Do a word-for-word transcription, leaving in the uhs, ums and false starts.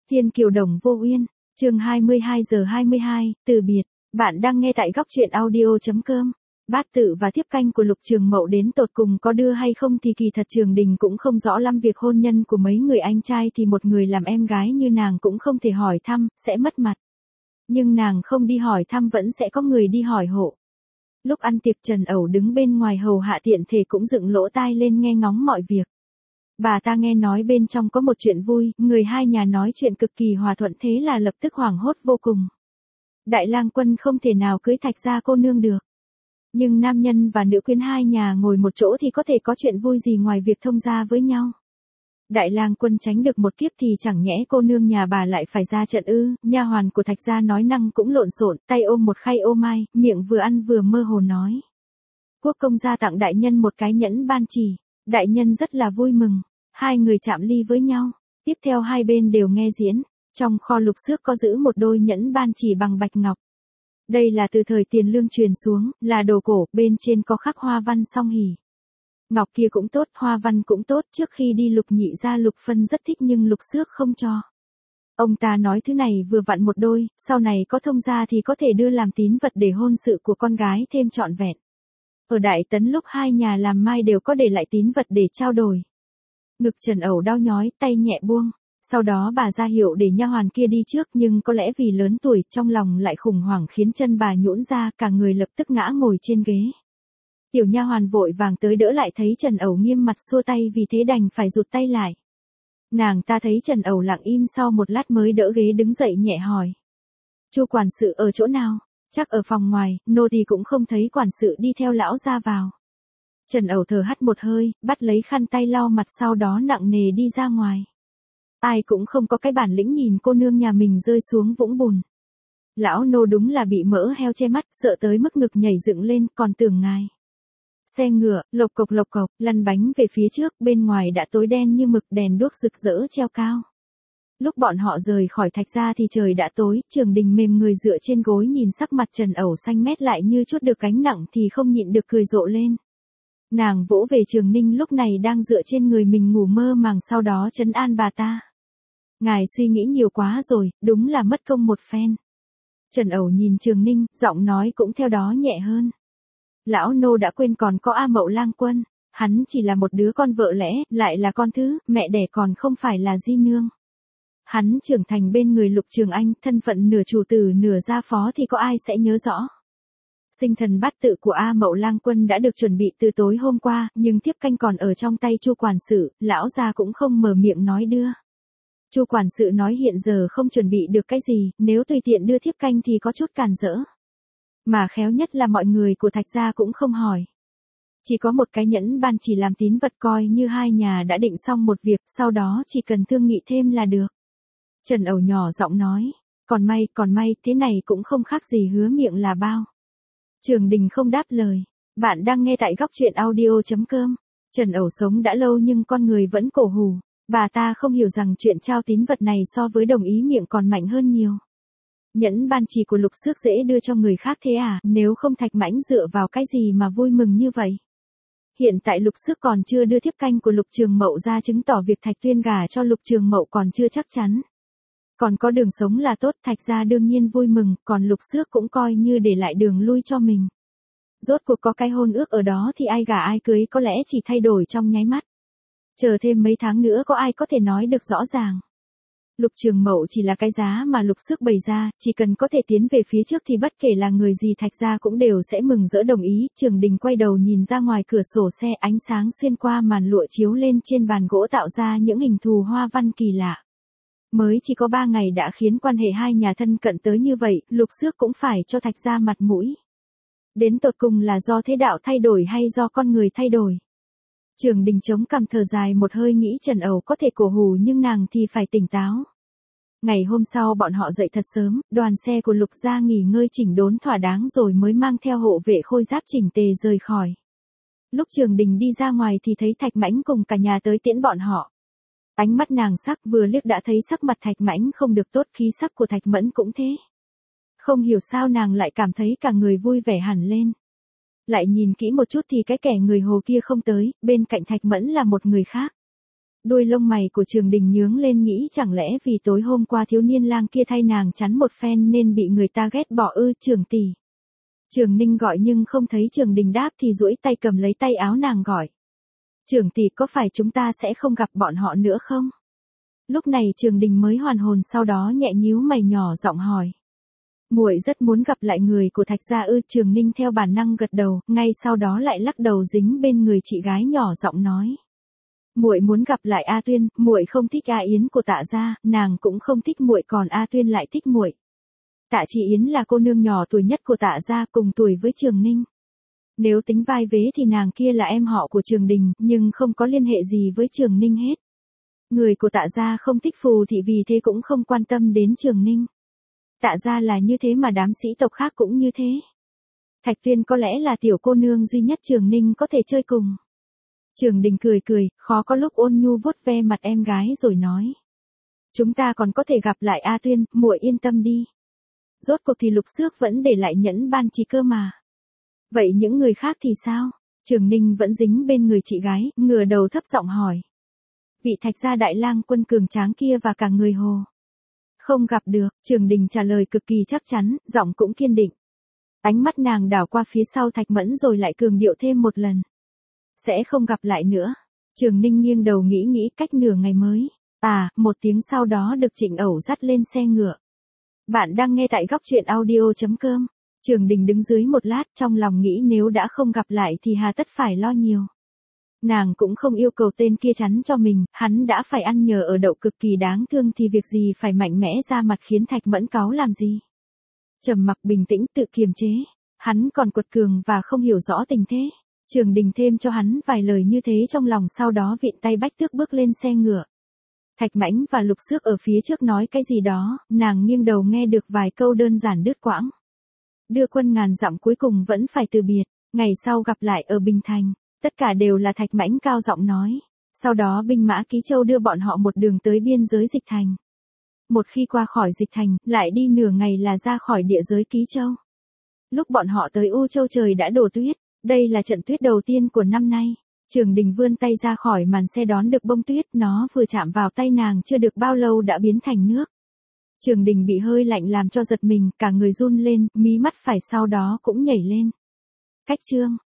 Thiên Kiều Đồng Vô Uyên, chương hai mươi hai giờ hai mươi hai, từ biệt. Bạn đang nghe tại góc truyện audio.com. Bát tự và thiếp canh của Lục Trường Mậu đến tột cùng có đưa hay không thì kỳ thật Trường Đình cũng không rõ lắm việc hôn nhân của mấy người anh trai, thì một người làm em gái như nàng cũng không thể hỏi thăm, sẽ mất mặt. Nhưng nàng không đi hỏi thăm vẫn sẽ có người đi hỏi hộ. Lúc ăn tiệc Trần Ẩu đứng bên ngoài hầu hạ tiện thể cũng dựng lỗ tai lên nghe ngóng mọi việc. Bà ta nghe nói bên trong có một chuyện vui, người hai nhà nói chuyện cực kỳ hòa thuận, thế là lập tức hoảng hốt vô cùng. Đại lang quân không thể nào cưới Thạch gia cô nương được. Nhưng nam nhân và nữ quyến hai nhà ngồi một chỗ thì có thể có chuyện vui gì ngoài việc thông gia với nhau. Đại lang quân tránh được một kiếp thì chẳng nhẽ cô nương nhà bà lại phải ra trận ư? Nha hoàn của Thạch gia nói năng cũng lộn xộn, tay ôm một khay ô mai, miệng vừa ăn vừa mơ hồ nói. Quốc công gia tặng đại nhân một cái nhẫn ban chỉ, đại nhân rất là vui mừng. Hai người chạm ly với nhau, tiếp theo hai bên đều nghe diễn. Trong kho lục xước có giữ một đôi nhẫn ban chỉ bằng bạch ngọc. Đây là từ thời Tiền Lương truyền xuống, là đồ cổ, bên trên có khắc hoa văn song hỷ. Ngọc kia cũng tốt, hoa văn cũng tốt, trước khi đi Lục nhị gia Lục Phân rất thích nhưng Lục xước không cho. Ông ta nói thứ này vừa vặn một đôi, sau này có thông gia thì có thể đưa làm tín vật để hôn sự của con gái thêm trọn vẹn. Ở Đại Tấn lúc hai nhà làm mai đều có để lại tín vật để trao đổi. Ngực Trần Ẩu đau nhói, tay nhẹ buông. Sau đó bà ra hiệu để nha hoàn kia đi trước, nhưng có lẽ vì lớn tuổi, trong lòng lại khủng hoảng khiến chân bà nhũn ra, cả người lập tức ngã ngồi trên ghế. Tiểu nha hoàn vội vàng tới đỡ lại, thấy Trần Ẩu nghiêm mặt xua tay, vì thế đành phải rụt tay lại. Nàng ta thấy Trần Ẩu lặng im, sau một lát mới đỡ ghế đứng dậy nhẹ hỏi. Chu quản sự ở chỗ nào? Chắc ở phòng ngoài, nô tỳ cũng không thấy quản sự đi theo lão ra vào. Trần Ẩu thở hắt một hơi, bắt lấy khăn tay lau mặt, sau đó nặng nề đi ra ngoài. Ai cũng không có cái bản lĩnh nhìn cô nương nhà mình rơi xuống vũng bùn. Lão nô đúng là bị mỡ heo che mắt, sợ tới mức ngực nhảy dựng lên, còn tưởng ngài. Xe ngựa, lộc cộc lộc cộc, lăn bánh về phía trước, bên ngoài đã tối đen như mực, đèn đuốc rực rỡ treo cao. Lúc bọn họ rời khỏi Thạch gia thì trời đã tối, Trường Đình mềm người dựa trên gối nhìn sắc mặt Trần Ẩu xanh mét lại như chút được gánh nặng thì không nhịn được cười rộ lên. Nàng vỗ về Trường Ninh lúc này đang dựa trên người mình ngủ mơ màng, sau đó trấn an bà ta. Ngài suy nghĩ nhiều quá rồi, đúng là mất công một phen. Trần Ẩu nhìn Trường Ninh, giọng nói cũng theo đó nhẹ hơn. Lão nô đã quên còn có A Mậu lang quân, hắn chỉ là một đứa con vợ lẽ, lại là con thứ, mẹ đẻ còn không phải là di nương. Hắn trưởng thành bên người Lục Trường Anh, thân phận nửa chủ tử nửa gia phó thì có ai sẽ nhớ rõ. Sinh thần bát tự của A Mậu lang quân đã được chuẩn bị từ tối hôm qua, nhưng thiếp canh còn ở trong tay Chu quản sự, lão gia cũng không mở miệng nói đưa. Chu quản sự nói hiện giờ không chuẩn bị được cái gì, nếu tùy tiện đưa thiếp canh thì có chút cản rỡ. Mà khéo nhất là mọi người của Thạch gia cũng không hỏi. Chỉ có một cái nhẫn ban chỉ làm tín vật, coi như hai nhà đã định xong một việc, sau đó chỉ cần thương nghị thêm là được. Trần Ẩu nhỏ giọng nói, còn may, còn may, thế này cũng không khác gì hứa miệng là bao. Trường Đình không đáp lời. Bạn đang nghe tại góc truyện audio.com. Trần Ẩu sống đã lâu nhưng con người vẫn cổ hủ. Bà ta không hiểu rằng chuyện trao tín vật này so với đồng ý miệng còn mạnh hơn nhiều. Nhẫn ban chỉ của Lục xước dễ đưa cho người khác thế à, nếu không Thạch Mãnh dựa vào cái gì mà vui mừng như vậy. Hiện tại Lục xước còn chưa đưa thiếp canh của Lục Trường Mậu ra, chứng tỏ việc Thạch Tuyên gả cho Lục Trường Mậu còn chưa chắc chắn. Còn có đường sống là tốt, Thạch gia đương nhiên vui mừng, còn Lục xước cũng coi như để lại đường lui cho mình. Rốt cuộc có cái hôn ước ở đó thì ai gả ai cưới có lẽ chỉ thay đổi trong nháy mắt. Chờ thêm mấy tháng nữa có ai có thể nói được rõ ràng. Lục Trường Mậu chỉ là cái giá mà Lục xước bày ra, chỉ cần có thể tiến về phía trước thì bất kể là người gì Thạch gia cũng đều sẽ mừng rỡ đồng ý. Trường Đình quay đầu nhìn ra ngoài cửa sổ xe, ánh sáng xuyên qua màn lụa chiếu lên trên bàn gỗ tạo ra những hình thù hoa văn kỳ lạ. Mới chỉ có ba ngày đã khiến quan hệ hai nhà thân cận tới như vậy, Lục xước cũng phải cho Thạch gia mặt mũi. Đến tột cùng là do thế đạo thay đổi hay do con người thay đổi. Trường Đình chống cằm thở dài một hơi, nghĩ Trần Ẩu có thể cổ hủ nhưng nàng thì phải tỉnh táo. Ngày hôm sau bọn họ dậy thật sớm, đoàn xe của Lục gia nghỉ ngơi chỉnh đốn thỏa đáng rồi mới mang theo hộ vệ khôi giáp chỉnh tề rời khỏi. Lúc Trường Đình đi ra ngoài thì thấy Thạch Mãnh cùng cả nhà tới tiễn bọn họ. Ánh mắt nàng sắc, vừa liếc đã thấy sắc mặt Thạch Mãnh không được tốt, khí sắc của Thạch Mẫn cũng thế. Không hiểu sao nàng lại cảm thấy cả người vui vẻ hẳn lên. Lại nhìn kỹ một chút thì cái kẻ người Hồ kia không tới, bên cạnh Thạch Mẫn là một người khác. Đuôi lông mày của Trường Đình nhướng lên, nghĩ chẳng lẽ vì tối hôm qua thiếu niên lang kia thay nàng chắn một phen nên bị người ta ghét bỏ ư? Trường tỷ. Trường Ninh gọi nhưng không thấy Trường Đình đáp thì duỗi tay cầm lấy tay áo nàng gọi. Trường tỷ, có phải chúng ta sẽ không gặp bọn họ nữa không? Lúc này Trường Đình mới hoàn hồn, sau đó nhẹ nhíu mày nhỏ giọng hỏi. Muội rất muốn gặp lại người của Thạch gia ư? Trường Ninh theo bản năng gật đầu, ngay sau đó lại lắc đầu dính bên người chị gái nhỏ giọng nói. Muội muốn gặp lại A Tuyên, muội không thích A Yến của Tạ gia, nàng cũng không thích muội, còn A Tuyên lại thích muội. Tạ Chị Yến là cô nương nhỏ tuổi nhất của Tạ gia, cùng tuổi với Trường Ninh. Nếu tính vai vế thì nàng kia là em họ của Trường Đình, nhưng không có liên hệ gì với Trường Ninh hết. Người của Tạ gia không thích Phù thị, vì thế cũng không quan tâm đến Trường Ninh. Tạ gia là như thế mà đám sĩ tộc khác cũng như thế. Thạch Tuyên có lẽ là tiểu cô nương duy nhất Trường Ninh có thể chơi cùng. Trường Đình cười cười, khó có lúc ôn nhu vuốt ve mặt em gái rồi nói. Chúng ta còn có thể gặp lại A Tuyên, muội yên tâm đi. Rốt cuộc thì Lục Xước vẫn để lại nhẫn ban chỉ cơ mà. Vậy những người khác thì sao? Trường Ninh vẫn dính bên người chị gái, ngửa đầu thấp giọng hỏi. Vị Thạch gia đại lang quân cường tráng kia và cả người Hồ. Không gặp được, Trường Đình trả lời cực kỳ chắc chắn, giọng cũng kiên định. Ánh mắt nàng đảo qua phía sau Thạch Mẫn rồi lại cường điệu thêm một lần. Sẽ không gặp lại nữa. Trường Ninh nghiêng đầu nghĩ nghĩ, cách nửa ngày mới. À, một tiếng sau đó được Trịnh Ẩu dắt lên xe ngựa. Bạn đang nghe tại góc truyện audio chấm com. Trường Đình đứng dưới một lát, trong lòng nghĩ nếu đã không gặp lại thì hà tất phải lo nhiều. Nàng cũng không yêu cầu tên kia chắn cho mình, hắn đã phải ăn nhờ ở đậu cực kỳ đáng thương thì việc gì phải mạnh mẽ ra mặt khiến Thạch Mẫn cáu làm gì. Trầm mặc bình tĩnh tự kiềm chế, hắn còn quật cường và không hiểu rõ tình thế. Trường Đình thêm cho hắn vài lời như thế trong lòng, sau đó vịn tay bách tước bước lên xe ngựa. Thạch Mãnh và Lục Xước ở phía trước nói cái gì đó, nàng nghiêng đầu nghe được vài câu đơn giản đứt quãng. Đưa quân ngàn dặm cuối cùng vẫn phải từ biệt, ngày sau gặp lại ở Bình Thành, tất cả đều là Thạch Mãnh cao giọng nói. Sau đó binh mã Ký Châu đưa bọn họ một đường tới biên giới Dịch Thành. Một khi qua khỏi Dịch Thành, lại đi nửa ngày là ra khỏi địa giới Ký Châu. Lúc bọn họ tới U Châu trời đã đổ tuyết, đây là trận tuyết đầu tiên của năm nay. Trường Đình vươn tay ra khỏi màn xe đón được bông tuyết, nó vừa chạm vào tay nàng chưa được bao lâu đã biến thành nước. Trường Đình bị hơi lạnh làm cho giật mình, cả người run lên, mí mắt phải sau đó cũng nhảy lên. Cách chương